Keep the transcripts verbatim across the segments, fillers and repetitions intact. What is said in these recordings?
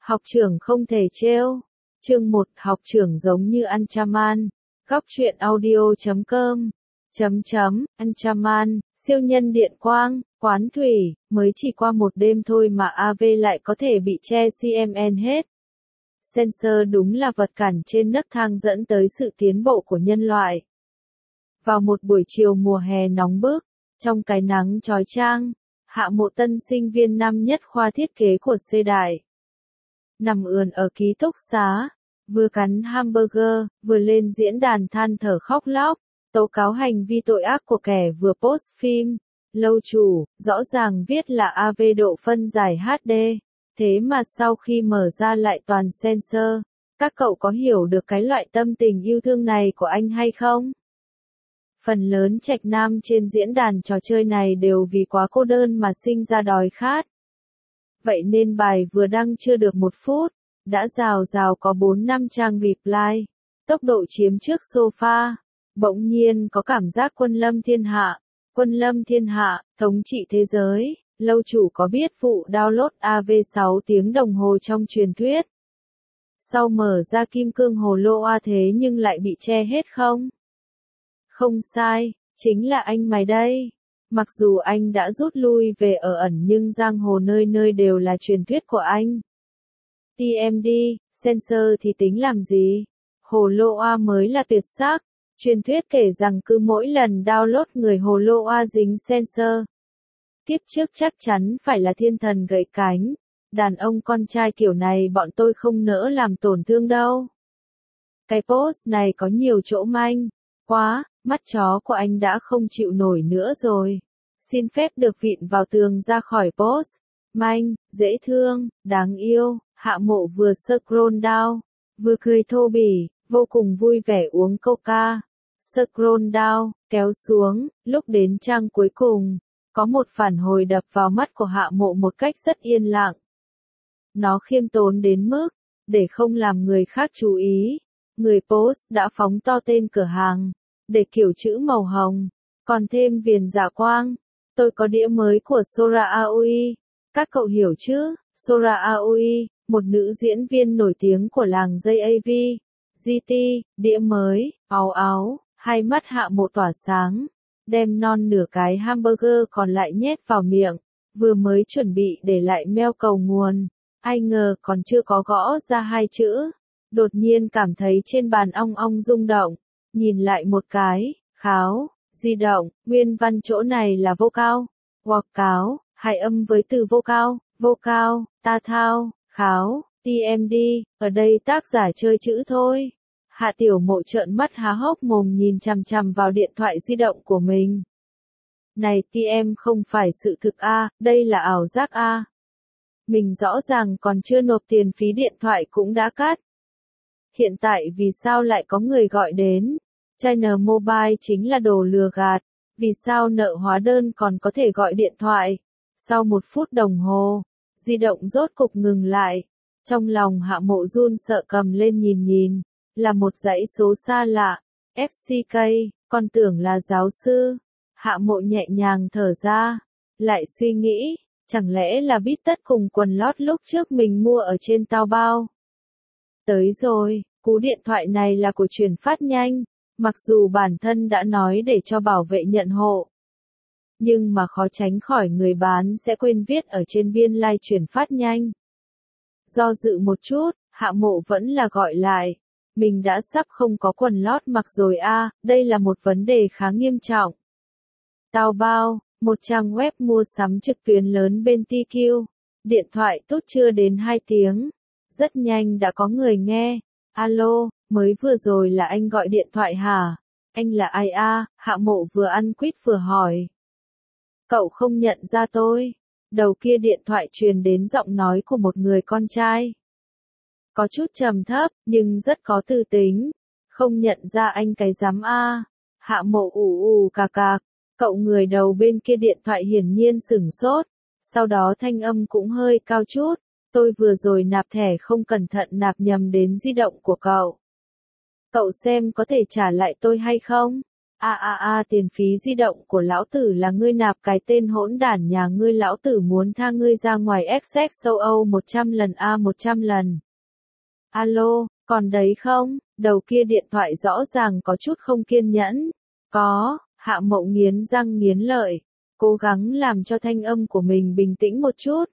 Học trưởng không thể trêu. Chương một, học trưởng giống như Anchaman. Góc truyện audio chấm com. Chấm chấm, Anchaman, siêu nhân điện quang, quán thủy, mới chỉ qua một đêm thôi mà a vê lại có thể bị che xê em en hết. Sensor đúng là vật cản trên nấc thang dẫn tới sự tiến bộ của nhân loại. Vào một buổi chiều mùa hè nóng bức, trong cái nắng chói chang, Hạ Mộ tân sinh viên năm nhất khoa thiết kế của C Đại. Nằm ườn ở ký túc xá, vừa cắn hamburger, vừa lên diễn đàn than thở khóc lóc, tố cáo hành vi tội ác của kẻ vừa post phim. Lâu chủ, rõ ràng viết là a vê độ phân giải hát đê, thế mà sau khi mở ra lại toàn sensor. Các cậu có hiểu được cái loại tâm tình yêu thương này của anh hay không? Phần lớn trạch nam trên diễn đàn trò chơi này đều vì quá cô đơn mà sinh ra đói khát. Vậy nên bài vừa đăng chưa được một phút, đã rào rào có bốn năm trang reply, tốc độ chiếm trước sofa. Bỗng nhiên có cảm giác quân lâm thiên hạ, quân lâm thiên hạ, thống trị thế giới. Lâu chủ có biết vụ download a vê sáu tiếng đồng hồ trong truyền thuyết? Sau mở ra kim cương hồ lô a thế nhưng lại bị che hết không? Không sai, chính là anh mày đây. Mặc dù anh đã rút lui về ở ẩn nhưng giang hồ nơi nơi đều là truyền thuyết của anh. tê em đê, sensor thì tính làm gì? Hồ lô A mới là tuyệt sắc. Truyền thuyết kể rằng cứ mỗi lần download người hồ lô A dính sensor. Kiếp trước chắc chắn phải là thiên thần gãy cánh. Đàn ông con trai kiểu này bọn tôi không nỡ làm tổn thương đâu. Cái post này có nhiều chỗ manh. Quá, mắt chó của anh đã không chịu nổi nữa rồi. Xin phép được vịn vào tường ra khỏi post. Manh, dễ thương, đáng yêu. Hạ Mộ vừa scroll down, vừa cười thô bỉ, vô cùng vui vẻ uống coca. Scroll down, kéo xuống, lúc đến trang cuối cùng, có một phản hồi đập vào mắt của Hạ Mộ một cách rất yên lặng. Nó khiêm tốn đến mức, để không làm người khác chú ý, người post đã phóng to tên cửa hàng, để kiểu chữ màu hồng, còn thêm viền dạ quang. Tôi có đĩa mới của Sora Aoi. Các cậu hiểu chứ? Sora Aoi, một nữ diễn viên nổi tiếng của làng J A V, giê tê, đĩa mới, áo áo, hai mắt Hạ Mộ tỏa sáng, đem non nửa cái hamburger còn lại nhét vào miệng, vừa mới chuẩn bị để lại mail cầu nguồn, ai ngờ còn chưa có gõ ra hai chữ, đột nhiên cảm thấy trên bàn ong ong rung động, nhìn lại một cái, kháo, di động, nguyên văn chỗ này là vô cao, hoặc cáo, hai âm với từ vô cao, vô cao, ta thao, kháo, tê em đê, ở đây tác giả chơi chữ thôi. Hạ Tiểu Mộ trợn mắt há hốc mồm nhìn chằm chằm vào điện thoại di động của mình. Này tê em không phải sự thực a, đây là ảo giác a. Mình rõ ràng còn chưa nộp tiền phí điện thoại cũng đã cắt. Hiện tại vì sao lại có người gọi đến? China Mobile chính là đồ lừa gạt. Vì sao nợ hóa đơn còn có thể gọi điện thoại? Sau một phút đồng hồ, di động rốt cục ngừng lại. Trong lòng Hạ Mộ run sợ cầm lên nhìn nhìn. Là một dãy số xa lạ. ép xê ca, con tưởng là giáo sư. Hạ Mộ nhẹ nhàng thở ra. Lại suy nghĩ, chẳng lẽ là bít tất cùng quần lót lúc trước mình mua ở trên Taobao? Tới rồi, cú điện thoại này là của chuyển phát nhanh. Mặc dù bản thân đã nói để cho bảo vệ nhận hộ. Nhưng mà khó tránh khỏi người bán sẽ quên viết ở trên biên lai like chuyển phát nhanh. Do dự một chút, Hạ Mộ vẫn là gọi lại. Mình đã sắp không có quần lót mặc rồi a, à, đây là một vấn đề khá nghiêm trọng. Taobao, một trang web mua sắm trực tuyến lớn bên tê quy. Điện thoại tốt chưa đến hai tiếng. Rất nhanh đã có người nghe. Alo, mới vừa rồi là anh gọi điện thoại hả? Anh là ai a? À? Hạ Mộ vừa ăn quýt vừa hỏi. Cậu không nhận ra tôi. Đầu kia điện thoại truyền đến giọng nói của một người con trai. Có chút trầm thấp, nhưng rất có tư tính. Không nhận ra anh cái rắm a. À. Hạ Mộ ù ù cà cạc. Cậu người đầu bên kia điện thoại hiển nhiên sửng sốt. Sau đó thanh âm cũng hơi cao chút. Tôi vừa rồi nạp thẻ không cẩn thận nạp nhầm đến di động của cậu. Cậu xem có thể trả lại tôi hay không? A a a tiền phí di động của lão tử là ngươi nạp, cái tên hỗn đản nhà ngươi, lão tử muốn tha ngươi ra ngoài ép xếch châu Âu một trăm lần a một trăm lần. Alo, còn đấy không? Đầu kia điện thoại rõ ràng có chút không kiên nhẫn. Có, Hạ Mậu nghiến răng nghiến lợi, cố gắng làm cho thanh âm của mình bình tĩnh một chút.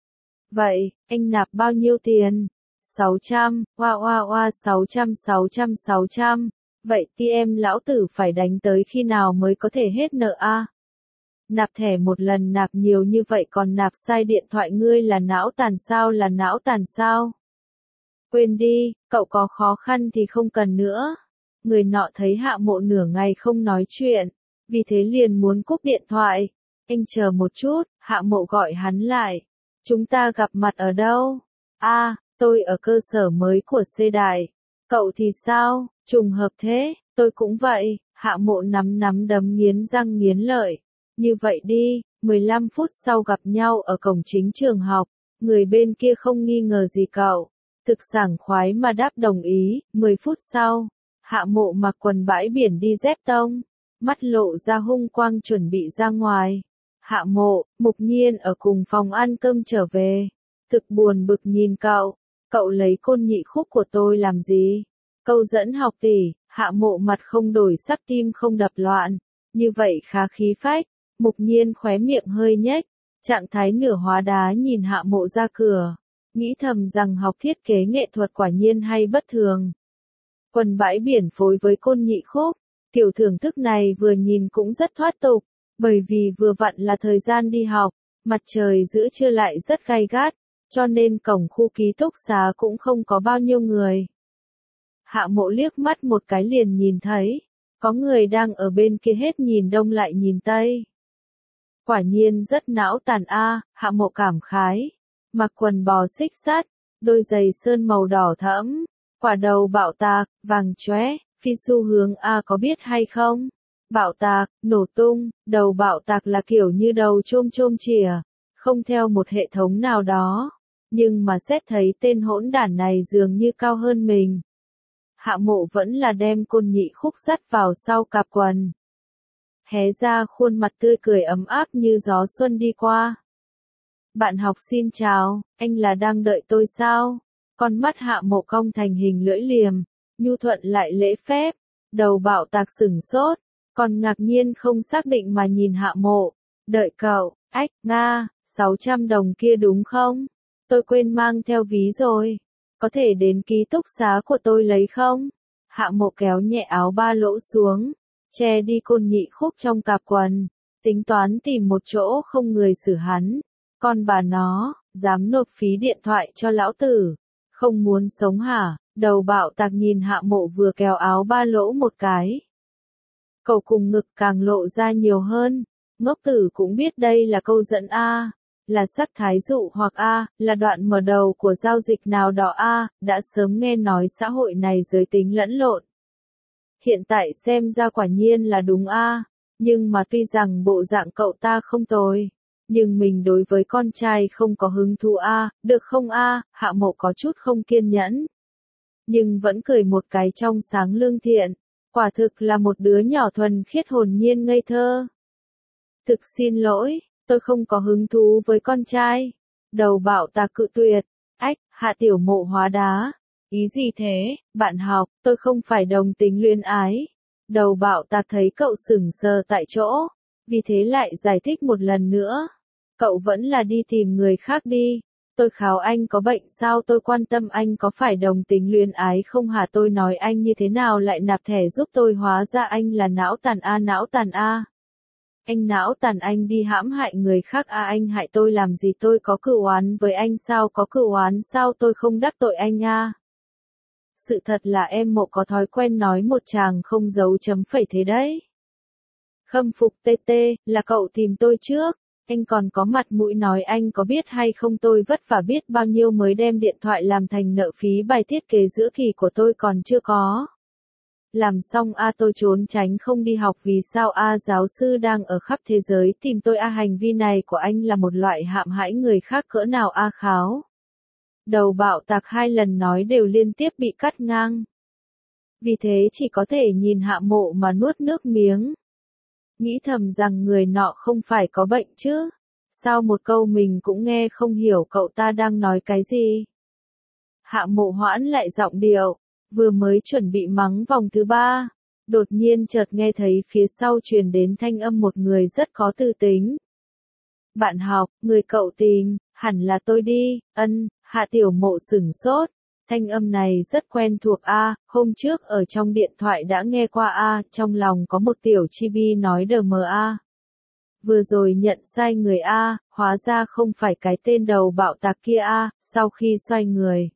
Vậy, anh nạp bao nhiêu tiền? sáu trăm, oa oa oa sáu trăm sáu trăm sáu trăm. Vậy thì em lão tử phải đánh tới khi nào mới có thể hết nợ a? Nạp thẻ một lần nạp nhiều như vậy còn nạp sai điện thoại, ngươi là não tàn sao, là não tàn sao? Quên đi, cậu có khó khăn thì không cần nữa. Người nọ thấy Hạ Mộ nửa ngày không nói chuyện, vì thế liền muốn cúp điện thoại. Anh chờ một chút, Hạ Mộ gọi hắn lại. Chúng ta gặp mặt ở đâu? A, tôi ở cơ sở mới của C Đại. Cậu thì sao? Trùng hợp thế, tôi cũng vậy. Hạ Mộ nắm nắm đấm nghiến răng nghiến lợi. Như vậy đi, mười lăm phút sau gặp nhau ở cổng chính trường học. Người bên kia không nghi ngờ gì cậu. Thực sảng khoái mà đáp đồng ý. mười phút sau, Hạ Mộ mặc quần bãi biển đi dép tông, mắt lộ ra hung quang chuẩn bị ra ngoài. Hạ Mộ, Mục Nhiên ở cùng phòng ăn cơm trở về. Thực buồn bực nhìn cậu, cậu lấy côn nhị khúc của tôi làm gì? Câu dẫn học tỷ. Hạ Mộ mặt không đổi sắc, tim không đập loạn. Như vậy khá khí phách. Mục Nhiên khóe miệng hơi nhếch, trạng thái nửa hóa đá nhìn Hạ Mộ ra cửa. Nghĩ thầm rằng học thiết kế nghệ thuật quả nhiên hay bất thường. Quần bãi biển phối với côn nhị khúc, kiểu thưởng thức này vừa nhìn cũng rất thoát tục, bởi vì vừa vặn là thời gian đi học, mặt trời giữa trưa lại rất gay gắt, cho nên cổng khu ký túc xá cũng không có bao nhiêu người. Hạ Mộ liếc mắt một cái liền nhìn thấy, có người đang ở bên kia hết nhìn đông lại nhìn tây. Quả nhiên rất não tàn a, Hạ Mộ cảm khái. Mặc quần bò xích sắt, đôi giày sơn màu đỏ thẫm, quả đầu bạo tạc, vàng chóe, phi xu hướng A có biết hay không? Bạo tạc, nổ tung, đầu bạo tạc là kiểu như đầu chôm chôm chìa, không theo một hệ thống nào đó. Nhưng mà xét thấy tên hỗn đản này dường như cao hơn mình. Hạ Mộ vẫn là đem côn nhị khúc dắt vào sau cạp quần. Hé ra khuôn mặt tươi cười ấm áp như gió xuân đi qua. Bạn học xin chào, anh là đang đợi tôi sao? Con mắt Hạ Mộ cong thành hình lưỡi liềm, nhu thuận lại lễ phép. Đầu bạo tạc sửng sốt, còn ngạc nhiên không xác định mà nhìn Hạ Mộ. Đợi cậu, ách, Nga, sáu trăm đồng kia đúng không? Tôi quên mang theo ví rồi. Có thể đến ký túc xá của tôi lấy không? Hạ Mộ kéo nhẹ áo ba lỗ xuống, che đi côn nhị khúc trong cạp quần, tính toán tìm một chỗ không người xử hắn. Con bà nó, dám nộp phí điện thoại cho lão tử, không muốn sống hả? Đầu bạo tạc nhìn Hạ Mộ vừa kéo áo ba lỗ một cái. Cậu cùng ngực càng lộ ra nhiều hơn, ngốc tử cũng biết đây là câu dẫn A, là sắc thái dụ hoặc A, là đoạn mở đầu của giao dịch nào đó A, đã sớm nghe nói xã hội này giới tính lẫn lộn. Hiện tại xem ra quả nhiên là đúng A, nhưng mà tuy rằng bộ dạng cậu ta không tồi. Nhưng mình đối với con trai không có hứng thú a, được không a? Hạ Mộ có chút không kiên nhẫn. Nhưng vẫn cười một cái trong sáng lương thiện. Quả thực là một đứa nhỏ thuần khiết hồn nhiên ngây thơ. Thực xin lỗi, tôi không có hứng thú với con trai. Đầu bạo tạc cự tuyệt. Ách, Hạ Tiểu Mộ hóa đá. Ý gì thế, bạn học, tôi không phải đồng tính luyến ái. Đầu bạo tạc thấy cậu sững sờ tại chỗ, vì thế lại giải thích một lần nữa. Cậu vẫn là đi tìm người khác đi. Tôi kháo anh có bệnh sao, tôi quan tâm anh có phải đồng tính luyến ái không hả? Tôi nói anh như thế nào lại nạp thẻ giúp tôi, hóa ra anh là não tàn a, não tàn a. Anh não tàn, anh đi hãm hại người khác a, anh hại tôi làm gì? Tôi có cửu oán với anh sao? Có cửu oán sao? Tôi không đắc tội anh a. Sự thật là em Mộ có thói quen nói một chàng không dấu chấm phẩy thế đấy. Khâm phục tê tê, là cậu tìm tôi trước. Anh còn có mặt mũi nói anh có biết hay không tôi vất vả biết bao nhiêu mới đem điện thoại làm thành nợ phí bài thiết kế giữa kỳ của tôi còn chưa có. Làm xong a, tôi trốn tránh không đi học vì sao a? Giáo sư đang ở khắp thế giới tìm tôi a, hành vi này của anh là một loại hãm hại người khác cỡ nào a? Kháo. Đầu bạo tạc hai lần nói đều liên tiếp bị cắt ngang. Vì thế chỉ có thể nhìn Hạ Mộ mà nuốt nước miếng. Nghĩ thầm rằng người nọ không phải có bệnh chứ. Sao một câu mình cũng nghe không hiểu cậu ta đang nói cái gì. Hạ Mộ hoãn lại giọng điệu, vừa mới chuẩn bị mắng vòng thứ ba. Đột nhiên chợt nghe thấy phía sau truyền đến thanh âm một người rất có tư tính. Bạn học, người cậu tìm, hẳn là tôi đi, ân, Hạ Tiểu Mộ sửng sốt. Thanh âm này rất quen thuộc a, hôm trước ở trong điện thoại đã nghe qua a, trong lòng có một tiểu chi bi nói đờ mờ a. Vừa rồi nhận sai người a, hóa ra không phải cái tên đầu bạo tạc kia a, sau khi xoay người.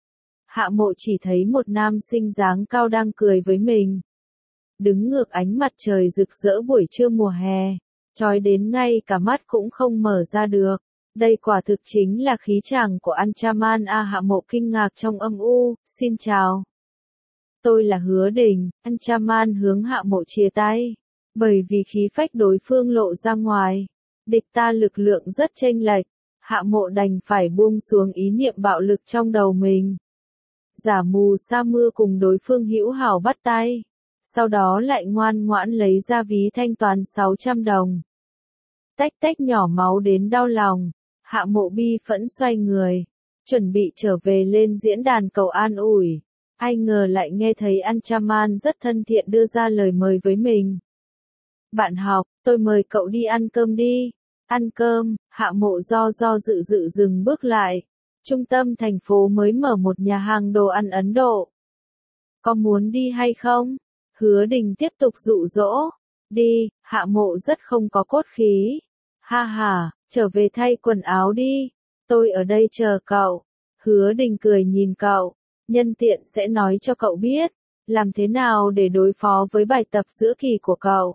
Hạ Mộ chỉ thấy một nam sinh dáng cao đang cười với mình. Đứng ngược ánh mặt trời rực rỡ buổi trưa mùa hè, chói đến ngay cả mắt cũng không mở ra được. Đây quả thực chính là khí chàng của Anchaman a. Hạ Mộ kinh ngạc trong âm u, xin chào. Tôi là Hứa Đình, Anchaman hướng Hạ Mộ chia tay. Bởi vì khí phách đối phương lộ ra ngoài, địch ta lực lượng rất chênh lệch, Hạ Mộ đành phải buông xuống ý niệm bạo lực trong đầu mình. Giả mù sa mưa cùng đối phương hữu hảo bắt tay, sau đó lại ngoan ngoãn lấy ra ví thanh toán sáu trăm đồng. Tách tách nhỏ máu đến đau lòng, Hạ Mộ bi phẫn xoay người, chuẩn bị trở về lên diễn đàn cầu an ủi. Ai ngờ lại nghe thấy Anchaman rất thân thiện đưa ra lời mời với mình. Bạn học, tôi mời cậu đi ăn cơm đi. Ăn cơm, Hạ Mộ do do dự dự dừng bước lại. Trung tâm thành phố mới mở một nhà hàng đồ ăn Ấn Độ. Có muốn đi hay không? Hứa Đình tiếp tục dụ dỗ. Đi, Hạ Mộ rất không có cốt khí. Ha ha, trở về thay quần áo đi. Tôi ở đây chờ cậu. Hứa Đình cười nhìn cậu. Nhân tiện sẽ nói cho cậu biết, làm thế nào để đối phó với bài tập giữa kỳ của cậu.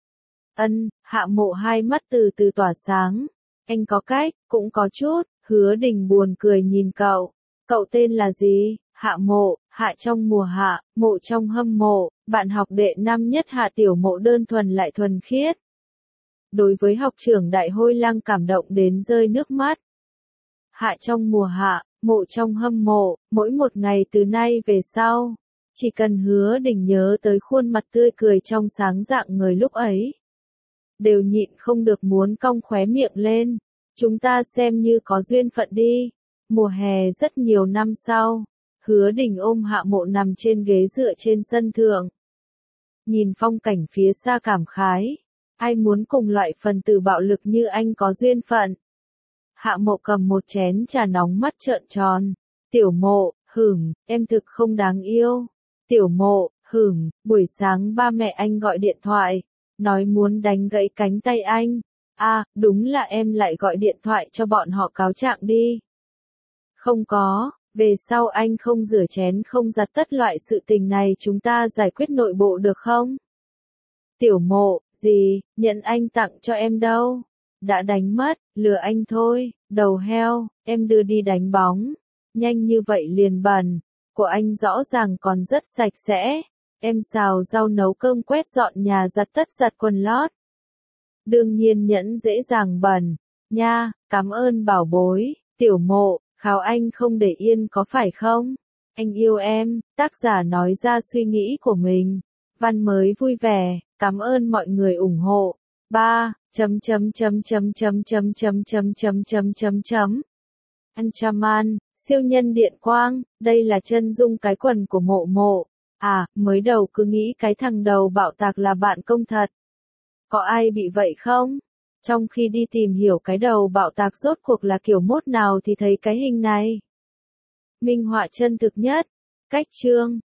Ân, Hạ Mộ hai mắt từ từ tỏa sáng. Anh có cách, cũng có chút. Hứa Đình buồn cười nhìn cậu. Cậu tên là gì? Hạ Mộ, Hạ trong mùa hạ, Mộ trong hâm mộ, bạn học đệ năm nhất Hạ Tiểu Mộ đơn thuần lại thuần khiết. Đối với học trưởng Đại Hôi Lăng cảm động đến rơi nước mắt. Hạ trong mùa hạ, Mộ trong hâm mộ, mỗi một ngày từ nay về sau, chỉ cần Hứa Đình nhớ tới khuôn mặt tươi cười trong sáng rạng người lúc ấy, đều nhịn không được muốn cong khóe miệng lên. Chúng ta xem như có duyên phận đi. Mùa hè rất nhiều năm sau, Hứa Đình ôm Hạ Mộ nằm trên ghế dựa trên sân thượng. Nhìn phong cảnh phía xa cảm khái. Ai muốn cùng loại phần tử bạo lực như anh có duyên phận. Hạ Mộ cầm một chén trà nóng mắt trợn tròn. Tiểu Mộ, hửm, em thực không đáng yêu. Tiểu Mộ, hửm, buổi sáng ba mẹ anh gọi điện thoại, nói muốn đánh gãy cánh tay anh. À, đúng là em lại gọi điện thoại cho bọn họ cáo trạng đi. Không có, về sau anh không rửa chén không giặt tất loại sự tình này chúng ta giải quyết nội bộ được không? Tiểu Mộ, gì, nhận anh tặng cho em đâu? Đã đánh mất, lừa anh thôi, đầu heo, em đưa đi đánh bóng. Nhanh như vậy liền bẩn, của anh rõ ràng còn rất sạch sẽ. Em xào rau nấu cơm quét dọn nhà giặt tất giặt quần lót. Đương nhiên nhẫn dễ dàng bẩn. Nha, cảm ơn bảo bối. Tiểu Mộ, kháo anh không để yên có phải không? Anh yêu em, tác giả nói ra suy nghĩ của mình. Văn mới vui vẻ, cảm ơn mọi người ủng hộ. ba chấm chấm chấm chấm chấm chấm chấm chấm chấm chấm chấm chấm Anchaman, siêu nhân điện quang, đây là chân dung cái quần của Mộ Mộ. À, mới đầu cứ nghĩ cái thằng đầu bạo tạc là bạn công thật. Có ai bị vậy không? Trong khi đi tìm hiểu cái đầu bạo tạc rốt cuộc là kiểu mốt nào thì thấy cái hình này. Minh họa chân thực nhất. Cách chương